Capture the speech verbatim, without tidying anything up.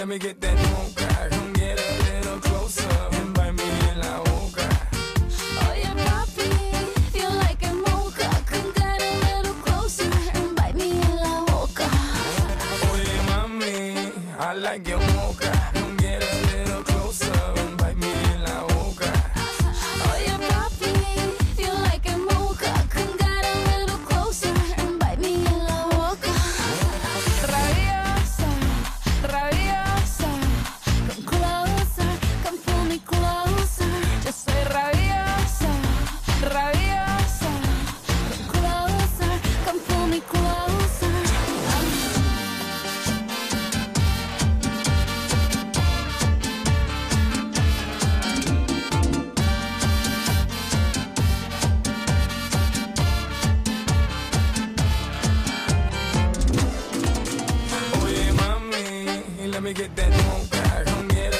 let me get that mocha. Come get a little closer and bite me in la boca. Oye papi, feel like a mocha. Come get a little closer and bite me in la boca. Oye mami, I like your mocha. Come get a little closer and bite me in la boca. Oye papi, feel like a mocha. Come get a little closer and bite me in la boca. Rabiosa, rabiosa, come closer, come pull me closer. Yo soy rabiosa, rabiosa, come closer, come pull me closer. Oye mami, let me get that mocha. Come get